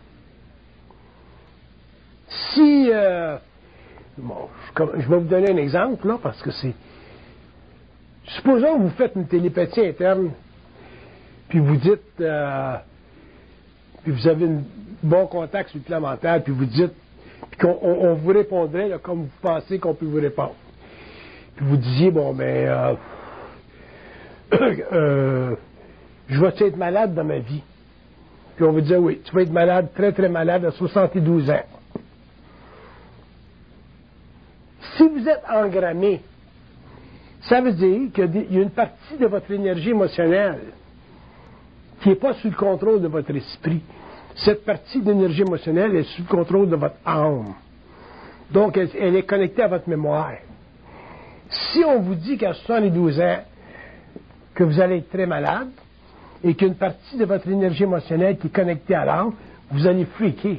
Si, euh, bon, je, je vais vous donner un exemple, là, parce que c'est... Supposons que vous faites une télépathie interne, puis vous dites, euh, puis vous avez un bon contact sur le plan mental, puis vous dites, puis qu'on on, on vous répondrait là, comme vous pensez qu'on peut vous répondre. Puis vous disiez, bon, ben, euh, euh, je vais être malade dans ma vie. Puis on vous dit, oui, tu vas être malade, très très malade à soixante-douze ans. Si vous êtes engrammé, ça veut dire qu'il y a une partie de votre énergie émotionnelle qui n'est pas sous le contrôle de votre esprit. Cette partie d'énergie émotionnelle est sous le contrôle de votre âme. Donc, elle, elle est connectée à votre mémoire. Si on vous dit qu'à soixante-douze ans, que vous allez être très malade, et qu'une partie de votre énergie émotionnelle qui est connectée à l'âme, vous allez freaker.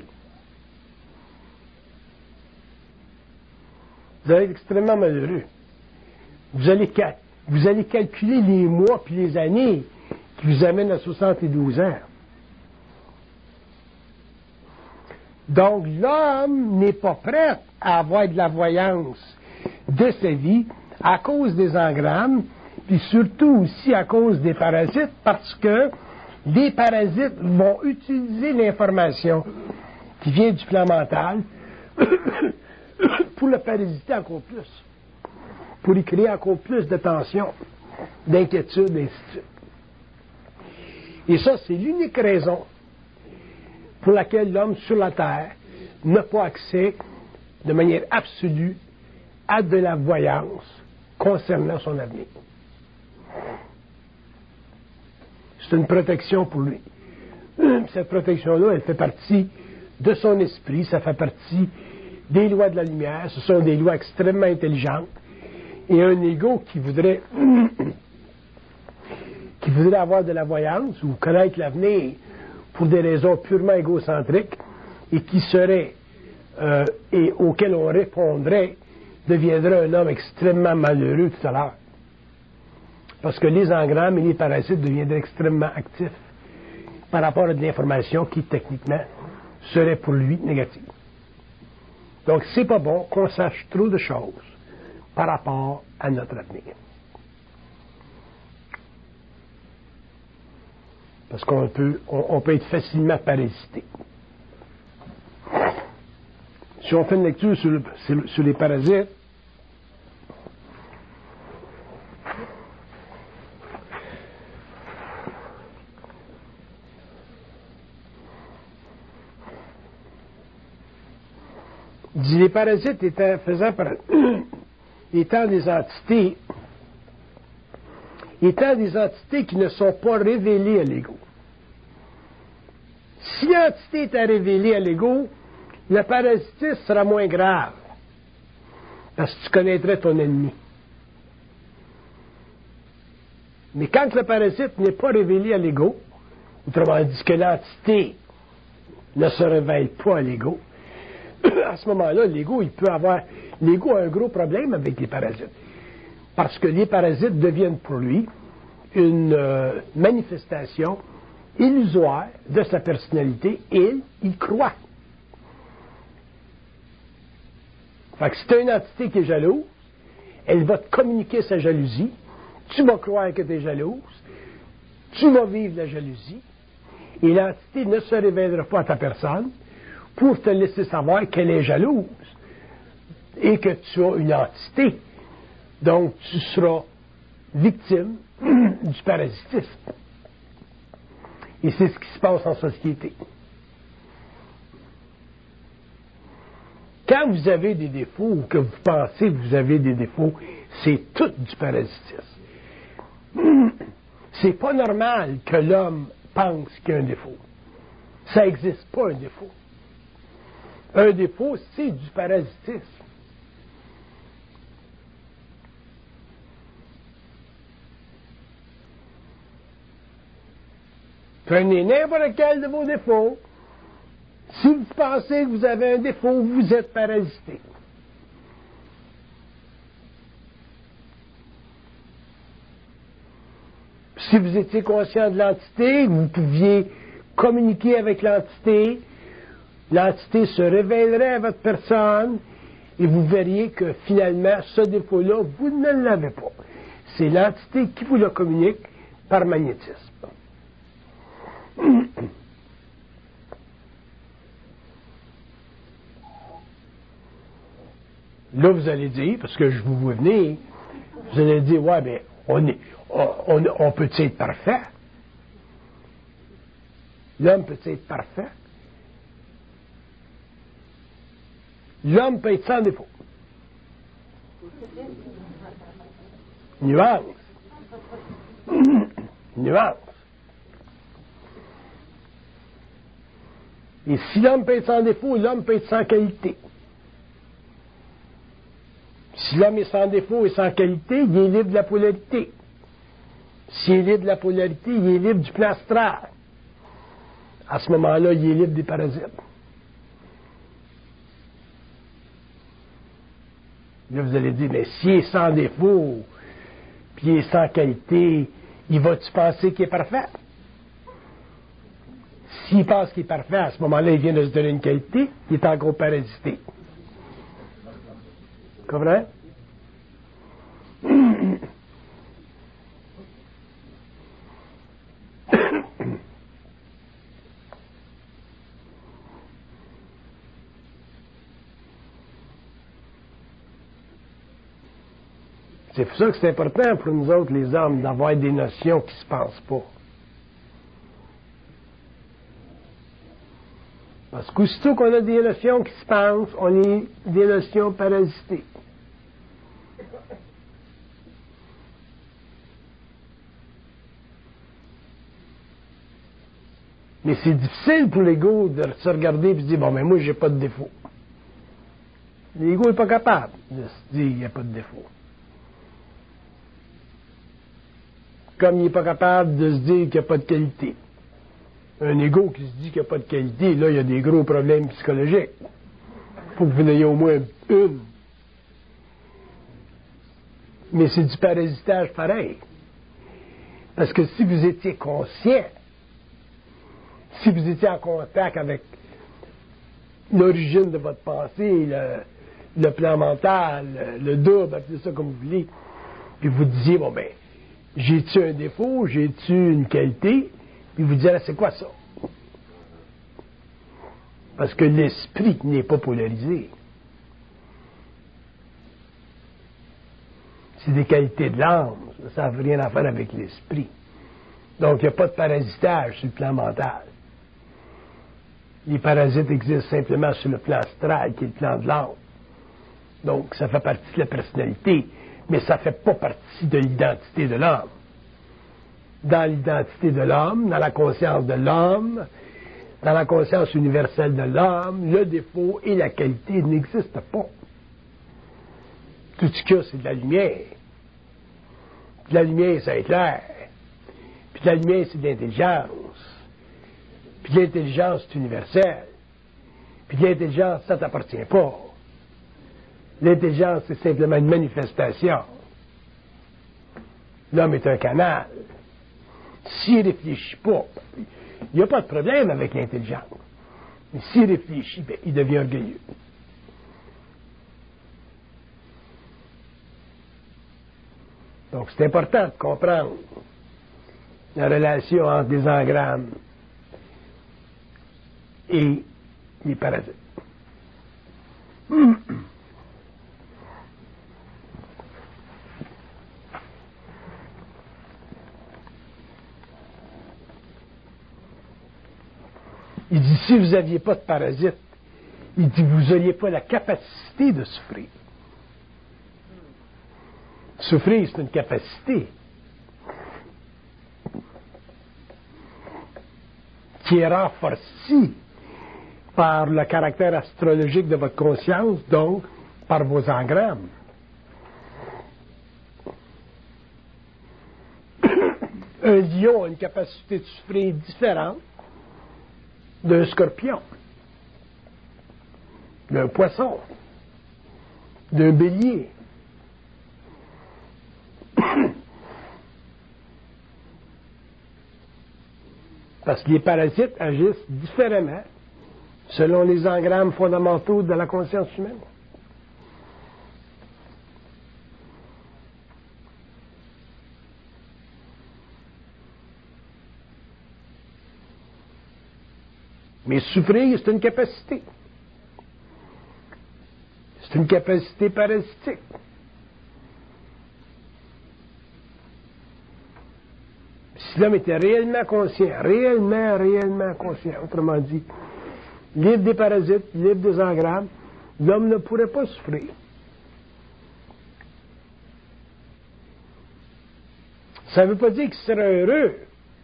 Vous allez être extrêmement malheureux. Vous allez, cal- vous allez calculer les mois puis les années qui vous amènent à soixante-douze ans. Donc, l'homme n'est pas prêt à avoir de la voyance de sa vie à cause des engrammes, puis surtout aussi à cause des parasites, parce que les parasites vont utiliser l'information qui vient du plan mental pour le parasiter encore plus, pour y créer encore plus de tension, d'inquiétude, et ainsi de suite. Et ça, c'est l'unique raison pour laquelle l'homme sur la Terre n'a pas accès de manière absolue à de la voyance concernant son avenir. C'est une protection pour lui. Cette protection-là, elle fait partie de son esprit, ça fait partie des lois de la lumière, ce sont des lois extrêmement intelligentes. Et un ego qui voudrait qui voudrait avoir de la voyance ou connaître l'avenir pour des raisons purement égocentriques et qui serait euh, et auquel on répondrait deviendrait un homme extrêmement malheureux tout à l'heure. Parce que les engrammes et les parasites deviendraient extrêmement actifs par rapport à de l'information qui, techniquement, serait pour lui négative. Donc, c'est pas bon qu'on sache trop de choses par rapport à notre avenir. Parce qu'on peut, on, on peut être facilement parasité. Si on fait une lecture sur, le, sur, sur les parasites, il dit les parasites étant, faisant par, étant des entités, étant des entités qui ne sont pas révélées à l'ego. Si l'entité est à révéler à l'ego, le parasitisme sera moins grave, parce que tu connaîtrais ton ennemi. Mais quand le parasite n'est pas révélé à l'ego, autrement dit que l'entité ne se révèle pas à l'ego, à ce moment-là, l'ego, il peut avoir... L'ego a un gros problème avec les parasites. Parce que les parasites deviennent pour lui une euh, manifestation illusoire de sa personnalité et il y croit. Fait que si tu as une entité qui est jalouse, elle va te communiquer sa jalousie, tu vas croire que tu es jalouse, tu vas vivre la jalousie, et l'entité ne se révélera pas à ta personne pour te laisser savoir qu'elle est jalouse et que tu as une entité. Donc, tu seras victime du parasitisme. Et c'est ce qui se passe en société. Quand vous avez des défauts ou que vous pensez que vous avez des défauts, c'est tout du parasitisme. C'est pas normal que l'homme pense qu'il y a un défaut. Ça n'existe pas, un défaut. Un défaut, c'est du parasitisme. Prenez n'importe quel de vos défauts. Si vous pensez que vous avez un défaut, vous êtes parasité. Si vous étiez conscient de l'entité, vous pouviez communiquer avec l'entité, l'entité se révélerait à votre personne et vous verriez que finalement, ce défaut-là, vous ne l'avez pas. C'est l'entité qui vous le communique par magnétisme. Là, vous allez dire, parce que je vous vois venir, vous allez dire, ouais, mais on, est, on, on, on peut être parfait? L'homme peut être parfait? L'homme peut être sans défaut. Nuance. Nuance. Et si l'homme peut être sans défaut, l'homme peut être sans qualité. Si l'homme est sans défaut et sans qualité, il est libre de la polarité. S'il est libre de la polarité, il est libre du plan astral. À ce moment-là, il est libre des parasites. Là, vous allez dire, mais s'il est sans défaut, puis il est sans qualité, il va-tu penser qu'il est parfait? S'il pense qu'il est parfait, à ce moment-là, il vient de se donner une qualité, il est encore parasité. Comprenez? C'est pour ça que c'est important pour nous autres, les hommes, d'avoir des notions qui ne se pensent pas. Parce qu'aussitôt qu'on a des notions qui se pensent, on est des notions parasitées. Mais c'est difficile pour l'ego de se regarder et de se dire, bon, mais moi, j'ai pas de défaut. L'ego n'est pas capable de se dire, il n'y a pas de défaut. Comme il n'est pas capable de se dire qu'il n'y a pas de qualité. Un ego qui se dit qu'il n'y a pas de qualité, là, il y a des gros problèmes psychologiques. Il faut que vous n'ayez au moins une. Mais c'est du parasitage pareil. Parce que si vous étiez conscient, si vous étiez en contact avec l'origine de votre pensée, le, le plan mental, le double, appelez ça comme vous voulez, puis vous disiez, bon ben, j'ai-tu un défaut, j'ai-tu une qualité, puis vous disiez, c'est quoi ça? Parce que l'esprit n'est pas polarisé. C'est des qualités de l'âme, ça n'a rien à faire avec l'esprit. Donc, il n'y a pas de parasitage sur le plan mental. Les parasites existent simplement sur le plan astral, qui est le plan de l'âme. Donc, ça fait partie de la personnalité, mais ça ne fait pas partie de l'identité de l'homme. Dans l'identité de l'homme, dans la conscience de l'homme, dans la conscience universelle de l'homme, le défaut et la qualité n'existent pas. Tout ce qu'il y a, c'est de la lumière. De la lumière, ça éclaire. Puis de la lumière, c'est de l'intelligence. Puis de l'intelligence, c'est universel. Puis de l'intelligence, ça ne t'appartient pas. L'intelligence, c'est simplement une manifestation. L'homme est un canal. S'il ne réfléchit pas, il n'y a pas de problème avec l'intelligence. Mais s'il réfléchit, bien, il devient orgueilleux. Donc, c'est important de comprendre la relation entre les engrammes et les parasites. Il dit, si vous n'aviez pas de parasites, il dit, vous n'auriez pas la capacité de souffrir. Souffrir, c'est une capacité. qui est renforcé par le caractère astrologique de votre conscience, donc par vos engrammes. Un lion a une capacité de souffrir différente d'un scorpion, d'un poisson, d'un bélier. Parce que les parasites agissent différemment selon les engrammes fondamentaux de la conscience humaine. Mais souffrir, c'est une capacité. C'est une capacité parasitique. Si l'homme était réellement conscient, réellement, réellement conscient, autrement dit, libre des parasites, libre des engrammes, l'homme ne pourrait pas souffrir. Ça ne veut pas dire qu'il serait heureux,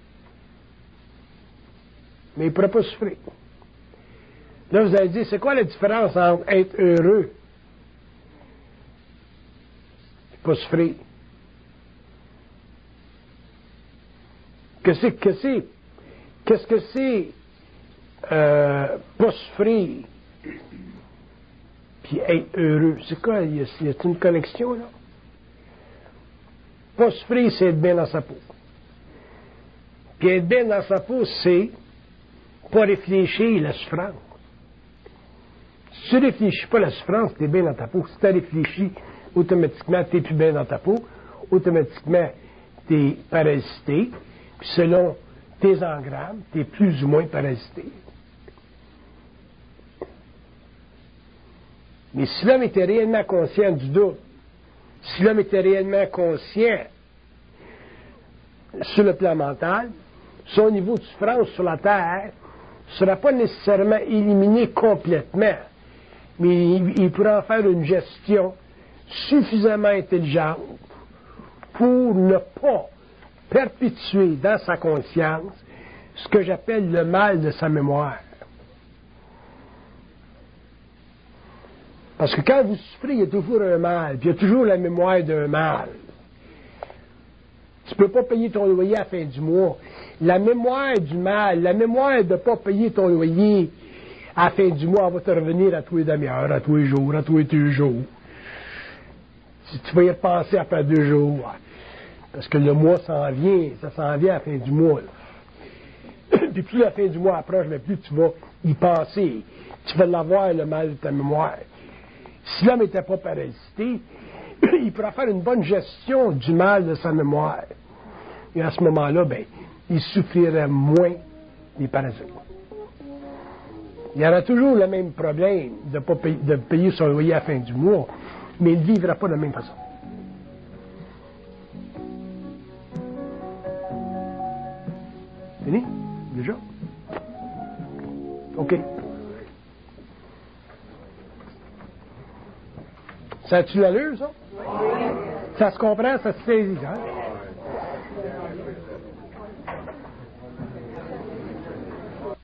mais il ne pourrait pas souffrir. Là, vous allez dire, c'est quoi la différence entre être heureux et pas souffrir? Qu'est-ce que c'est? Qu'est-ce que c'est euh, pas souffrir puis être heureux? C'est quoi? Y a-t-il une connexion, là? Pas souffrir, c'est être bien dans sa peau. Puis être bien dans sa peau, c'est pas réfléchir la souffrance. Si tu ne réfléchis pas la souffrance, tu es bien dans ta peau. Si tu as réfléchi, automatiquement, tu n'es plus bien dans ta peau. Automatiquement, tu es parasité. Puis selon tes engrammes, tu es plus ou moins parasité. Mais si l'homme était réellement conscient du doute, si l'homme était réellement conscient sur le plan mental, son niveau de souffrance sur la Terre ne sera pas nécessairement éliminé complètement, mais il, il pourra en faire une gestion suffisamment intelligente pour ne pas perpétuer dans sa conscience ce que j'appelle le mal de sa mémoire. Parce que quand vous souffrez, il y a toujours un mal, puis il y a toujours la mémoire d'un mal. Tu ne peux pas payer ton loyer à la fin du mois. La mémoire du mal, la mémoire de ne pas payer ton loyer à la fin du mois, elle va te revenir à tous les demi-heures, à tous les jours, à tous les deux jours. Si tu vas y repenser après deux jours, parce que le mois s'en vient, ça s'en vient à la fin du mois. Là. Puis plus la fin du mois approche, mais plus tu vas y penser. Tu vas l'avoir, le mal de ta mémoire. Si l'homme n'était pas parasité, il pourra faire une bonne gestion du mal de sa mémoire. Et à ce moment-là, ben, il souffrirait moins des parasites. Il y aura toujours le même problème de, pas payer, de payer son loyer à la fin du mois, mais il ne vivra pas de la même façon. Fini? Déjà? OK. Ça a-tu l'allure, ça? Oui. Ça se comprend, ça se saisit, hein?